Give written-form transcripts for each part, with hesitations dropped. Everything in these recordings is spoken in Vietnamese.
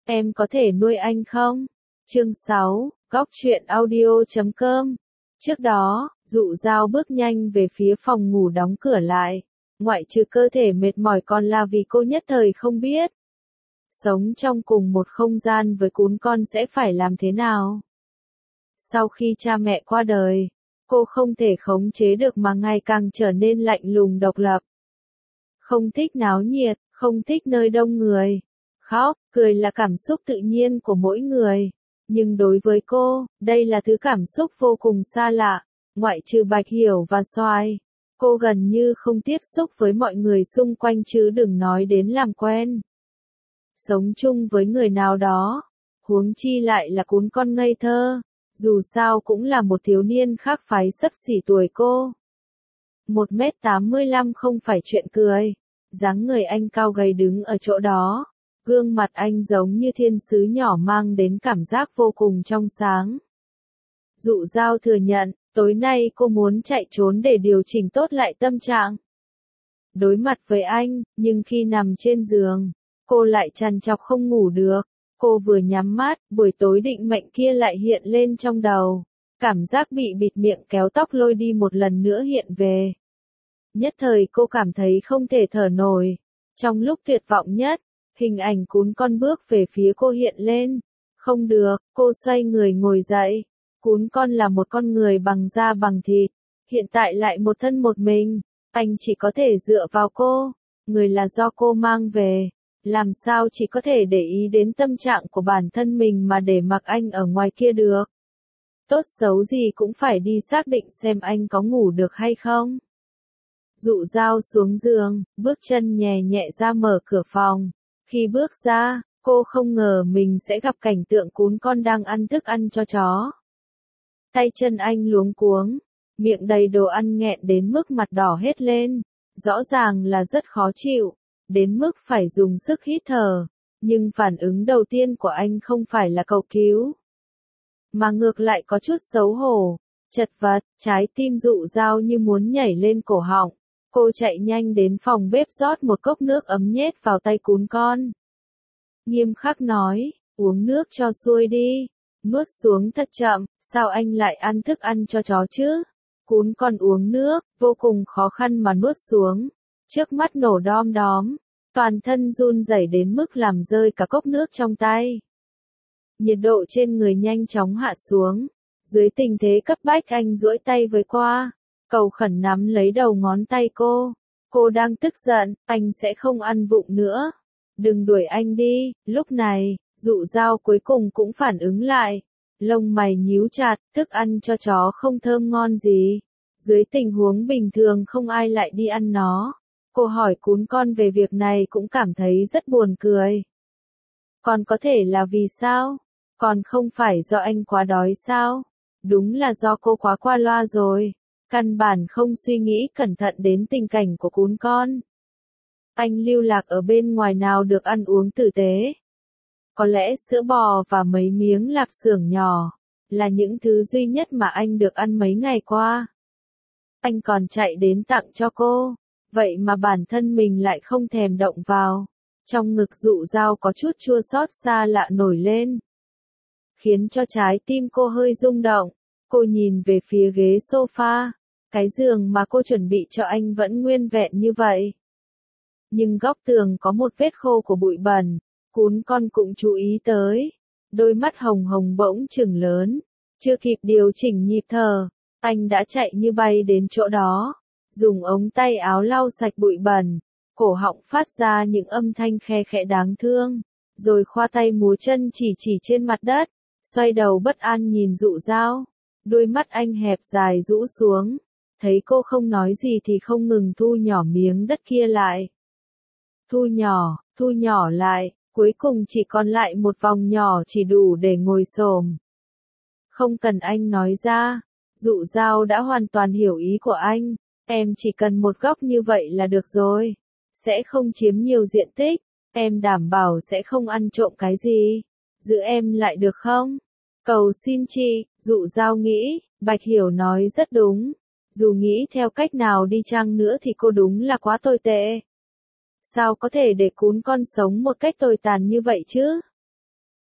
Em có thể nuôi anh không? Chương 6, Góc truyện audio.com. Trước đó, Dụ Dao bước nhanh về phía phòng ngủ đóng cửa lại. Ngoại trừ cơ thể mệt mỏi còn là vì cô nhất thời không biết. Sống trong cùng một không gian với cún con sẽ phải làm thế nào? Sau khi cha mẹ qua đời, cô không thể khống chế được mà ngày càng trở nên lạnh lùng độc lập. Không thích náo nhiệt, không thích nơi đông người. Khóc, cười là cảm xúc tự nhiên của mỗi người. Nhưng đối với cô, đây là thứ cảm xúc vô cùng xa lạ. Ngoại trừ Bạch Hiểu và Soai, cô gần như không tiếp xúc với mọi người xung quanh chứ đừng nói đến làm quen. Sống chung với người nào đó, huống chi lại là cún con ngây thơ, dù sao cũng là một thiếu niên khác phái xấp xỉ tuổi cô. 1m85 không phải chuyện cười, dáng người anh cao gầy đứng ở chỗ đó, gương mặt anh giống như thiên sứ nhỏ mang đến cảm giác vô cùng trong sáng. Dụ Dao thừa nhận, tối nay cô muốn chạy trốn để điều chỉnh tốt lại tâm trạng. Đối mặt với anh, nhưng khi nằm trên giường, cô lại trằn trọc không ngủ được. Cô vừa nhắm mắt, buổi tối định mệnh kia lại hiện lên trong đầu. Cảm giác bị bịt miệng kéo tóc lôi đi một lần nữa hiện về. Nhất thời cô cảm thấy không thể thở nổi. Trong lúc tuyệt vọng nhất, hình ảnh cún con bước về phía cô hiện lên. Không được, cô xoay người ngồi dậy. Cún con là một con người bằng da bằng thịt. Hiện tại lại một thân một mình. Anh chỉ có thể dựa vào cô. Người là do cô mang về. Làm sao chỉ có thể để ý đến tâm trạng của bản thân mình mà để mặc anh ở ngoài kia được. Tốt xấu gì cũng phải đi xác định xem anh có ngủ được hay không. Dụ Dao xuống giường, bước chân nhẹ nhẹ ra mở cửa phòng. Khi bước ra, cô không ngờ mình sẽ gặp cảnh tượng cún con đang ăn thức ăn cho chó. Tay chân anh luống cuống, miệng đầy đồ ăn nghẹn đến mức mặt đỏ hết lên. Rõ ràng là rất khó chịu, đến mức phải dùng sức hít thở. Nhưng phản ứng đầu tiên của anh không phải là cầu cứu, mà ngược lại có chút xấu hổ, chật vật, trái tim Dụ Dao như muốn nhảy lên cổ họng. Cô chạy nhanh đến phòng bếp rót một cốc nước ấm nhét vào tay cún con. Nghiêm khắc nói, uống nước cho xuôi đi, nuốt xuống thật chậm, sao anh lại ăn thức ăn cho chó chứ? Cún con uống nước, vô cùng khó khăn mà nuốt xuống, trước mắt nổ đom đóm, toàn thân run rẩy đến mức làm rơi cả cốc nước trong tay. Nhiệt độ trên người nhanh chóng hạ xuống, dưới tình thế cấp bách anh duỗi tay với qua. Cầu khẩn nắm lấy đầu ngón tay cô. Cô đang tức giận, anh sẽ không ăn vụng nữa. Đừng đuổi anh đi. Lúc này, Dụ Dao cuối cùng cũng phản ứng lại. Lông mày nhíu chặt, thức ăn cho chó không thơm ngon gì. Dưới tình huống bình thường không ai lại đi ăn nó. Cô hỏi cún con về việc này cũng cảm thấy rất buồn cười. Còn có thể là vì sao? Còn không phải do anh quá đói sao? Đúng là do cô quá qua loa rồi. Căn bản không suy nghĩ cẩn thận đến tình cảnh của cún con. Anh lưu lạc ở bên ngoài nào được ăn uống tử tế. Có lẽ sữa bò và mấy miếng lạp xưởng nhỏ là những thứ duy nhất mà anh được ăn mấy ngày qua. Anh còn chạy đến tặng cho cô, vậy mà bản thân mình lại không thèm động vào. Trong ngực Dụ Dao có chút chua xót xa lạ nổi lên, khiến cho trái tim cô hơi rung động. Cô nhìn về phía ghế sofa. Cái giường mà cô chuẩn bị cho anh vẫn nguyên vẹn như vậy. Nhưng góc tường có một vết khô của bụi bẩn, cún con cũng chú ý tới. Đôi mắt hồng hồng bỗng trừng lớn, chưa kịp điều chỉnh nhịp thở, anh đã chạy như bay đến chỗ đó, dùng ống tay áo lau sạch bụi bẩn, cổ họng phát ra những âm thanh khe khẽ đáng thương, rồi khoa tay múa chân chỉ trên mặt đất, xoay đầu bất an nhìn Dụ Dao, đôi mắt anh hẹp dài rũ xuống. Thấy cô không nói gì thì không ngừng thu nhỏ miếng đất kia lại. Thu nhỏ lại, cuối cùng chỉ còn lại một vòng nhỏ chỉ đủ để ngồi xổm. Không cần anh nói ra, Dụ Dao đã hoàn toàn hiểu ý của anh, em chỉ cần một góc như vậy là được rồi. Sẽ không chiếm nhiều diện tích, em đảm bảo sẽ không ăn trộm cái gì. Giữ em lại được không? Cầu xin chị, Dụ Dao nghĩ, Bạch Hiểu nói rất đúng. Dù nghĩ theo cách nào đi chăng nữa thì cô đúng là quá tồi tệ. Sao có thể để cún con sống một cách tồi tàn như vậy chứ?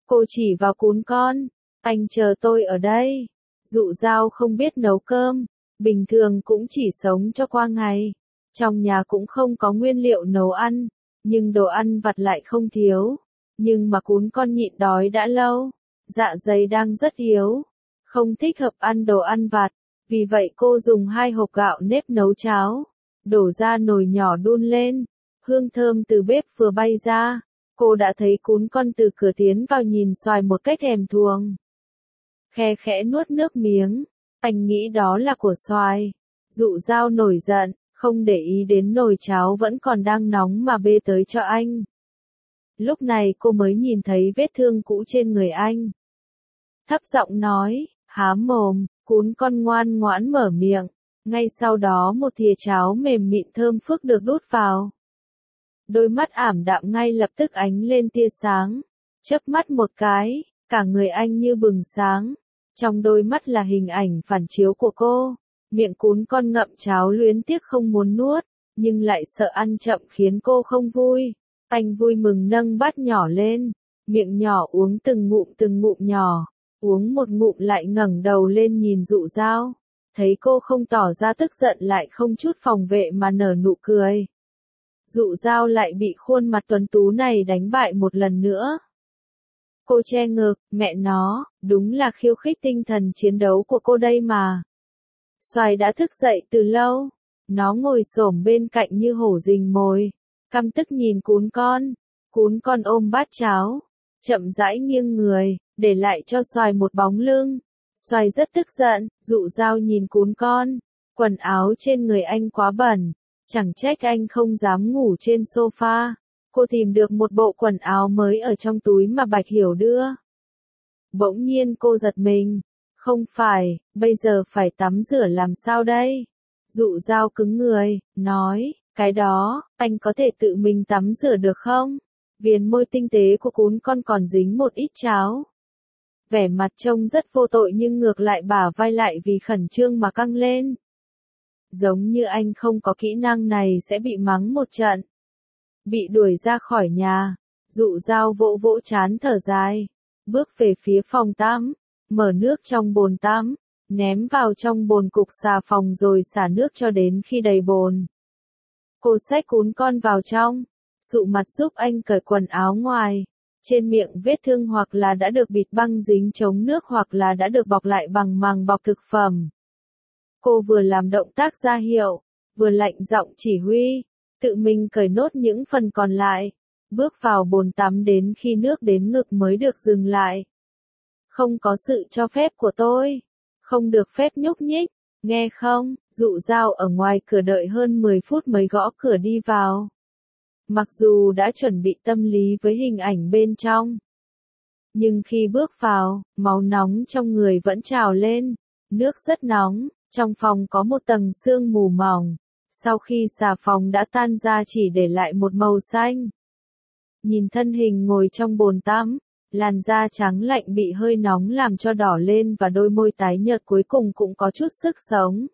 Cô chỉ vào cún con. Anh chờ tôi ở đây. Dụ dao không biết nấu cơm. Bình thường cũng chỉ sống cho qua ngày. Trong nhà cũng không có nguyên liệu nấu ăn. Nhưng đồ ăn vặt lại không thiếu. Nhưng mà cún con nhịn đói đã lâu. Dạ dày đang rất yếu. Không thích hợp ăn đồ ăn vặt. Vì vậy cô dùng 2 hộp gạo nếp nấu cháo. Đổ ra nồi nhỏ đun lên. Hương thơm từ bếp vừa bay ra. Cô đã thấy cún con từ cửa tiến vào nhìn xoài một cách thèm thuồng. Khe khẽ nuốt nước miếng. Anh nghĩ đó là của xoài. Dụ dao nổi giận, không để ý đến nồi cháo vẫn còn đang nóng mà bê tới cho anh. Lúc này cô mới nhìn thấy vết thương cũ trên người anh. Thấp giọng nói, há mồm, cún con ngoan ngoãn mở miệng. Ngay sau đó một thìa cháo mềm mịn thơm phức được đút vào. Đôi mắt ảm đạm ngay lập tức ánh lên tia sáng. Chớp mắt một cái, cả người anh như bừng sáng. Trong đôi mắt là hình ảnh phản chiếu của cô. Miệng cún con ngậm cháo luyến tiếc không muốn nuốt, nhưng lại sợ ăn chậm khiến cô không vui. Anh vui mừng nâng bát nhỏ lên, miệng nhỏ uống từng ngụm nhỏ. Uống một ngụm lại ngẩng đầu lên nhìn dụ dao. Thấy cô không tỏ ra tức giận lại không chút phòng vệ mà nở nụ cười. Dụ dao lại bị khuôn mặt tuấn tú này đánh bại một lần nữa. Cô che ngực, mẹ nó, đúng là khiêu khích tinh thần chiến đấu của cô đây mà. Xoài đã thức dậy từ lâu. Nó ngồi xổm bên cạnh như hổ rình mồi. Căm tức nhìn cún con. Cún con ôm bát cháo. Chậm rãi nghiêng người, để lại cho xoài một bóng lưng. Xoài rất tức giận, dụ dao nhìn cún con. Quần áo trên người anh quá bẩn. Chẳng trách anh không dám ngủ trên sofa. Cô tìm được một bộ quần áo mới ở trong túi mà Bạch Hiểu đưa. Bỗng nhiên cô giật mình. Không phải, bây giờ phải tắm rửa làm sao đây? Dụ dao cứng người, nói, cái đó, anh có thể tự mình tắm rửa được không? Viền môi tinh tế của cún con còn dính một ít cháo. Vẻ mặt trông rất vô tội nhưng ngược lại bả vai lại vì khẩn trương mà căng lên. Giống như anh không có kỹ năng này sẽ bị mắng một trận. Bị đuổi ra khỏi nhà. Dụ dao vỗ vỗ trán thở dài. Bước về phía phòng tắm. Mở nước trong bồn tắm. Ném vào trong bồn cục xà phòng rồi xả nước cho đến khi đầy bồn. Cô xách cún con vào trong. Dụ mặt giúp anh cởi quần áo ngoài. Trên miệng vết thương hoặc là đã được bịt băng dính chống nước hoặc là đã được bọc lại bằng màng bọc thực phẩm. Cô vừa làm động tác ra hiệu, vừa lạnh giọng chỉ huy, tự mình cởi nốt những phần còn lại, bước vào bồn tắm đến khi nước đến ngực mới được dừng lại. Không có sự cho phép của tôi, không được phép nhúc nhích, nghe không? Dụ dao ở ngoài cửa đợi hơn 10 phút mới gõ cửa đi vào. Mặc dù đã chuẩn bị tâm lý với hình ảnh bên trong, nhưng khi bước vào, máu nóng trong người vẫn trào lên, nước rất nóng. Trong phòng có một tầng sương mù mỏng, sau khi xà phòng đã tan ra chỉ để lại một màu xanh. Nhìn thân hình ngồi trong bồn tắm, làn da trắng lạnh bị hơi nóng làm cho đỏ lên và đôi môi tái nhợt cuối cùng cũng có chút sức sống.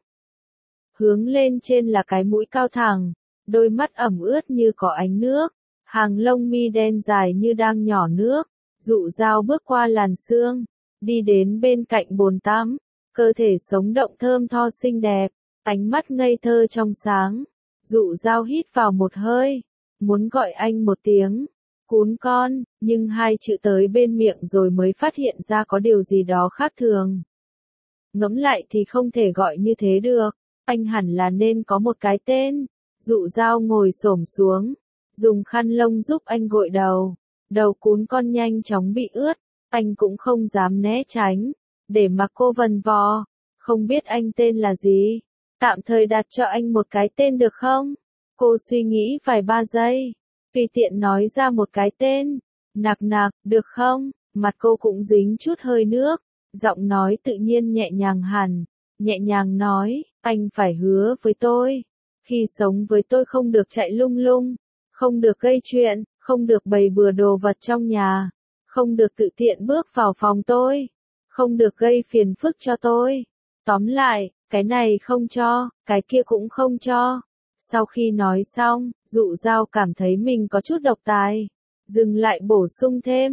Hướng lên trên là cái mũi cao thẳng, đôi mắt ẩm ướt như có ánh nước, hàng lông mi đen dài như đang nhỏ nước. Dụ dao bước qua làn sương, đi đến bên cạnh bồn tắm. Cơ thể sống động thơm tho xinh đẹp, ánh mắt ngây thơ trong sáng. Dụ dao hít vào một hơi, muốn gọi anh một tiếng, cún con, nhưng 2 chữ tới bên miệng rồi mới phát hiện ra có điều gì đó khác thường. Ngẫm lại thì không thể gọi như thế được, anh hẳn là nên có một cái tên. Dụ dao ngồi xổm xuống, dùng khăn lông giúp anh gội đầu. Đầu cún con nhanh chóng bị ướt, anh cũng không dám né tránh. Để mặc cô vần vò, không biết anh tên là gì, tạm thời đặt cho anh một cái tên được không? Cô suy nghĩ vài 3 giây, tùy tiện nói ra một cái tên, Nạc Nạc, được không? Mặt cô cũng dính chút hơi nước, giọng nói tự nhiên nhẹ nhàng hẳn, nhẹ nhàng nói, anh phải hứa với tôi, khi sống với tôi không được chạy lung lung, không được gây chuyện, không được bày bừa đồ vật trong nhà, không được tự tiện bước vào phòng tôi. Không được gây phiền phức cho tôi. Tóm lại, cái này không cho, cái kia cũng không cho. Sau khi nói xong, dụ dao cảm thấy mình có chút độc tài. Dừng lại bổ sung thêm.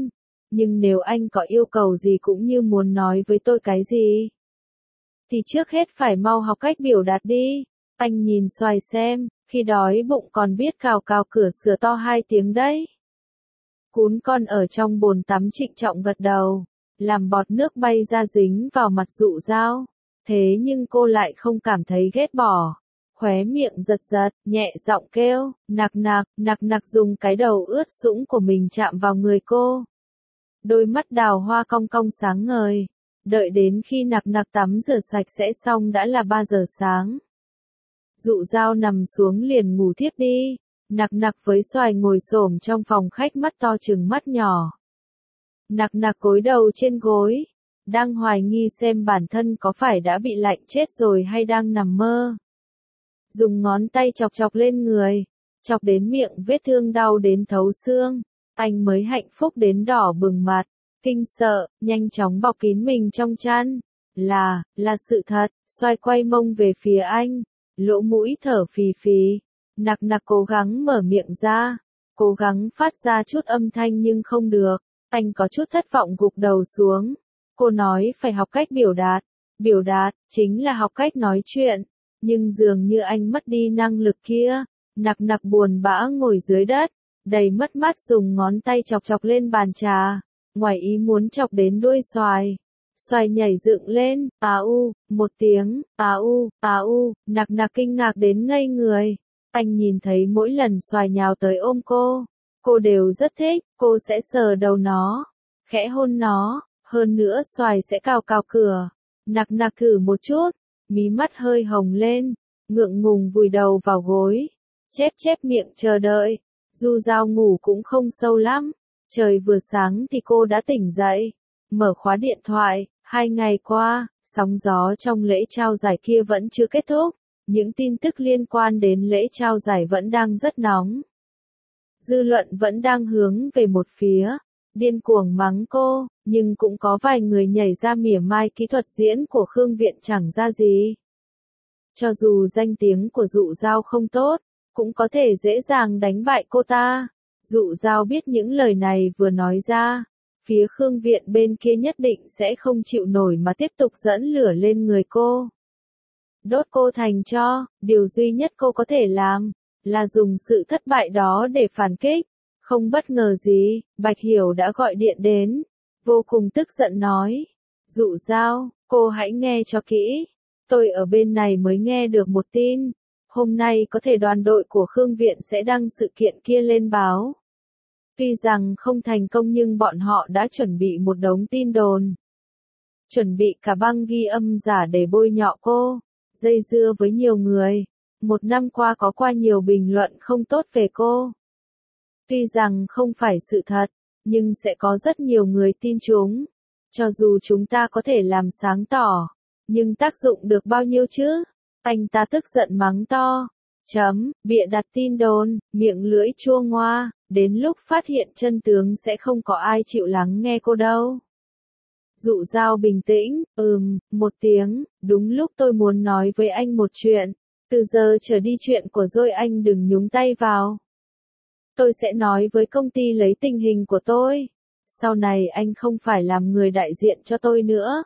nhưng nếu anh có yêu cầu gì cũng như muốn nói với tôi cái gì, thì trước hết phải mau học cách biểu đạt đi. Anh nhìn xoài xem, khi đói bụng còn biết cào cào cửa sửa to 2 tiếng đấy. Cún con ở trong bồn tắm trịnh trọng gật đầu, làm bọt nước bay ra dính vào mặt Dụ Dao. Thế nhưng cô lại không cảm thấy ghét bỏ. Khóe miệng giật giật, nhẹ giọng kêu, nặc nặc dùng cái đầu ướt sũng của mình chạm vào người cô. Đôi mắt đào hoa cong cong sáng ngời. Đợi đến khi nặc nặc tắm rửa sạch sẽ xong đã là 3 giờ sáng. Dụ Dao nằm xuống liền ngủ thiếp đi. Nặc nặc với xoài ngồi xổm trong phòng khách mắt to trừng mắt nhỏ. Nặc nặc gối đầu trên gối, đang hoài nghi xem bản thân có phải đã bị lạnh chết rồi hay đang nằm mơ. Dùng ngón tay chọc chọc lên người, chọc đến miệng vết thương đau đến thấu xương, anh mới hạnh phúc đến đỏ bừng mặt, kinh sợ, nhanh chóng bọc kín mình trong chăn. Là sự thật, xoay quay mông về phía anh, lỗ mũi thở phì phì. Nặc nặc cố gắng mở miệng ra, cố gắng phát ra chút âm thanh nhưng không được, anh có chút thất vọng gục đầu xuống. Cô nói phải học cách biểu đạt, chính là học cách nói chuyện, nhưng dường như anh mất đi năng lực kia. Nặc nặc buồn bã ngồi dưới đất, đầy mất mát dùng ngón tay chọc chọc lên bàn trà, ngoài ý muốn chọc đến đuôi xoài. Xoài nhảy dựng lên, một tiếng, nặc nặc kinh ngạc đến ngây người. Anh nhìn thấy mỗi lần xoài nhào tới ôm cô đều rất thích, cô sẽ sờ đầu nó, khẽ hôn nó, hơn nữa xoài sẽ cào cào cửa. Nặc nặc thử một chút, mí mắt hơi hồng lên, ngượng ngùng vùi đầu vào gối, chép miệng chờ đợi. Dù Dao ngủ cũng không sâu lắm, trời vừa sáng thì cô đã tỉnh dậy, mở khóa điện thoại. 2 ngày qua, sóng gió trong lễ trao giải kia vẫn chưa kết thúc. Những tin tức liên quan đến lễ trao giải vẫn đang rất nóng. Dư luận vẫn đang hướng về một phía, điên cuồng mắng cô, nhưng cũng có vài người nhảy ra mỉa mai kỹ thuật diễn của Khương Viện chẳng ra gì. Cho dù danh tiếng của Dụ Dao không tốt, cũng có thể dễ dàng đánh bại cô ta. Dụ Dao biết những lời này vừa nói ra, phía Khương Viện bên kia nhất định sẽ không chịu nổi mà tiếp tục dẫn lửa lên người cô. Đốt cô thành tro, điều duy nhất cô có thể làm, là dùng sự thất bại đó để phản kích. Không bất ngờ gì, Bạch Hiểu đã gọi điện đến, vô cùng tức giận nói. Dụ Dao, cô hãy nghe cho kỹ. Tôi ở bên này mới nghe được một tin. Hôm nay có thể đoàn đội của Khương Viện sẽ đăng sự kiện kia lên báo. Tuy rằng không thành công nhưng bọn họ đã chuẩn bị một đống tin đồn. Chuẩn bị cả băng ghi âm giả để bôi nhọ cô, dây dưa với nhiều người. 1 năm qua có qua nhiều bình luận không tốt về cô. Tuy rằng không phải sự thật, nhưng sẽ có rất nhiều người tin chúng. Cho dù chúng ta có thể làm sáng tỏ, nhưng tác dụng được bao nhiêu chứ? Anh ta tức giận mắng to. Bịa đặt tin đồn, miệng lưỡi chua ngoa, đến lúc phát hiện chân tướng sẽ không có ai chịu lắng nghe cô đâu. Dụ Dao bình tĩnh, một tiếng, đúng lúc tôi muốn nói với anh một chuyện. Từ giờ trở đi chuyện của Dôi anh đừng nhúng tay vào. Tôi sẽ nói với công ty lấy tình hình của tôi. Sau này anh không phải làm người đại diện cho tôi nữa.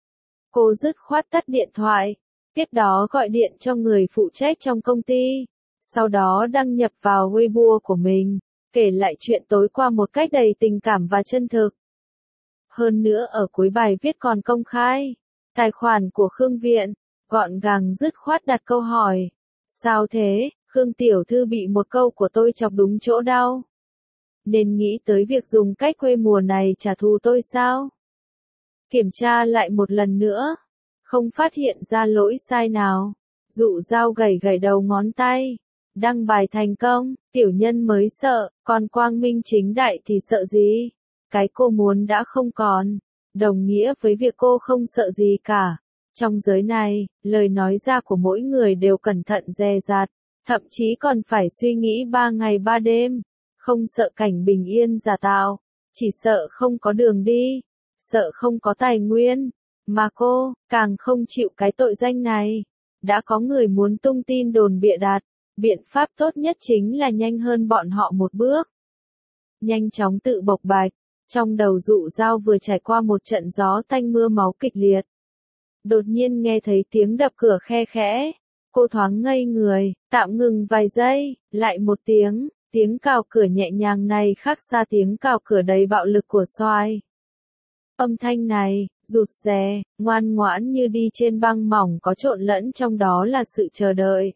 Cô dứt khoát tắt điện thoại. Tiếp đó gọi điện cho người phụ trách trong công ty. Sau đó đăng nhập vào Weibo của mình, kể lại chuyện tối qua một cách đầy tình cảm và chân thực. Hơn nữa ở cuối bài viết còn công khai tài khoản của Khương Viện, gọn gàng dứt khoát đặt câu hỏi. Sao thế, Khương tiểu thư bị một câu của tôi chọc đúng chỗ đau. Nên nghĩ tới việc dùng cách quê mùa này trả thù tôi sao? Kiểm tra lại một lần nữa, không phát hiện ra lỗi sai nào. Dụ Dao gảy gảy đầu ngón tay. Đăng bài thành công, tiểu nhân mới sợ, còn quang minh chính đại thì sợ gì? Cái cô muốn đã không còn, đồng nghĩa với việc cô không sợ gì cả. Trong giới này, lời nói ra của mỗi người đều cẩn thận dè dặt, thậm chí còn phải suy nghĩ 3 ngày 3 đêm. Không sợ cảnh bình yên giả tạo, chỉ sợ không có đường đi, sợ không có tài nguyên. Mà cô, càng không chịu cái tội danh này. Đã có người muốn tung tin đồn bịa đặt, biện pháp tốt nhất chính là nhanh hơn bọn họ một bước. Nhanh chóng tự bộc bạch, Trong đầu Dụ Dao vừa trải qua một trận gió tanh mưa máu kịch liệt. Đột nhiên nghe thấy tiếng đập cửa khe khẽ. Cô thoáng ngây người, tạm ngừng vài giây, lại một tiếng cào cửa nhẹ nhàng này khác xa tiếng cào cửa đầy bạo lực của Soai. Âm thanh này, rụt rè, ngoan ngoãn như đi trên băng mỏng có trộn lẫn trong đó là sự chờ đợi.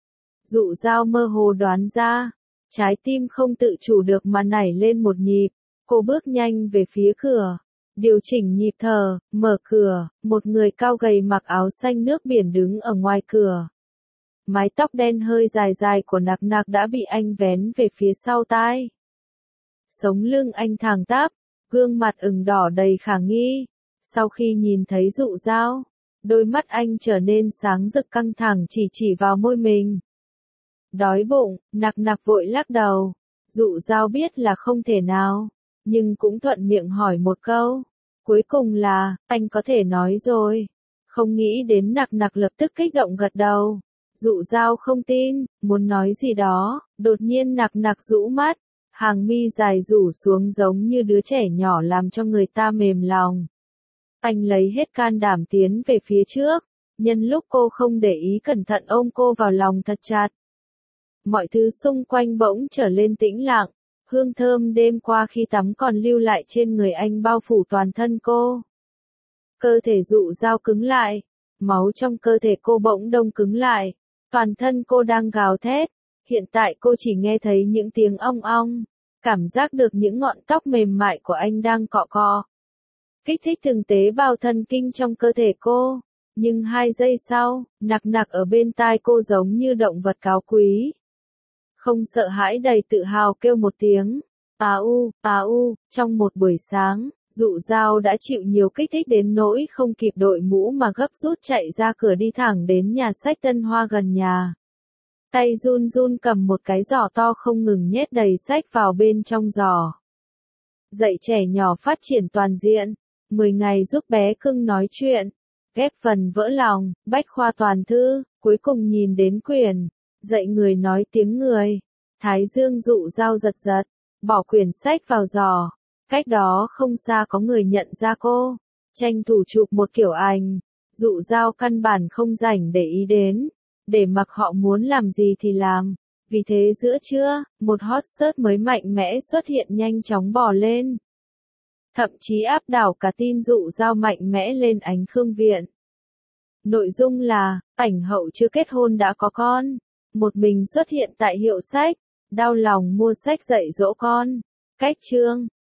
Dụ Dao mơ hồ đoán ra, trái tim không tự chủ được mà nảy lên một nhịp, cô bước nhanh về phía cửa, điều chỉnh nhịp thở, mở cửa, một người cao gầy mặc áo xanh nước biển đứng ở ngoài cửa. Mái tóc đen hơi dài dài của Nặc Nặc đã bị anh vén về phía sau tai. Sống lưng anh thẳng tắp, gương mặt ửng đỏ đầy khả nghi. Sau khi nhìn thấy Dụ Dao, đôi mắt anh trở nên sáng rực căng thẳng chỉ vào môi mình. Đói bụng, Nặc Nặc vội lắc đầu. Dụ Dao biết là không thể nào, nhưng cũng thuận miệng hỏi một câu. Cuối cùng là, anh có thể nói rồi. Không nghĩ đến Nặc Nặc lập tức kích động gật đầu. Dụ Dao không tin, muốn nói gì đó, đột nhiên Nặc Nặc rũ mắt, hàng mi dài rủ xuống giống như đứa trẻ nhỏ làm cho người ta mềm lòng. Anh lấy hết can đảm tiến về phía trước, nhân lúc cô không để ý cẩn thận ôm cô vào lòng thật chặt. Mọi thứ xung quanh bỗng trở lên tĩnh lặng, hương thơm đêm qua khi tắm còn lưu lại trên người anh bao phủ toàn thân cô. Cơ thể Dụ Dao cứng lại, máu trong cơ thể cô bỗng đông cứng lại. Toàn thân cô đang gào thét, hiện tại cô chỉ nghe thấy những tiếng ong ong, cảm giác được những ngọn tóc mềm mại của anh đang cọ cọ. Kích thích từng tế bào thần kinh trong cơ thể cô, nhưng 2 giây sau, Nặc Nặc ở bên tai cô giống như động vật cao quý. Không sợ hãi đầy tự hào kêu một tiếng, à u, trong một buổi sáng. Dụ Dao đã chịu nhiều kích thích đến nỗi không kịp đội mũ mà gấp rút chạy ra cửa đi thẳng đến nhà sách Tân Hoa gần nhà. Tay run run cầm một cái giỏ to không ngừng nhét đầy sách vào bên trong giỏ. Dạy trẻ nhỏ phát triển toàn diện, 10 ngày giúp bé cưng nói chuyện, ghép phần vỡ lòng, bách khoa toàn thư, cuối cùng nhìn đến quyển, dạy người nói tiếng người. Thái dương Dụ Dao giật giật, bỏ quyển sách vào giỏ. Cách đó không xa có người nhận ra cô, tranh thủ chụp một kiểu ảnh. Dụ Dao căn bản không rảnh để ý đến, để mặc họ muốn làm gì thì làm. Vì thế giữa trưa, một hot search mới mạnh mẽ xuất hiện nhanh chóng bò lên. Thậm chí áp đảo cả tin Dụ Dao mạnh mẽ lên Ánh Khương Viện. Nội dung là, ảnh hậu chưa kết hôn đã có con, một mình xuất hiện tại hiệu sách, đau lòng mua sách dạy dỗ con. Cách chương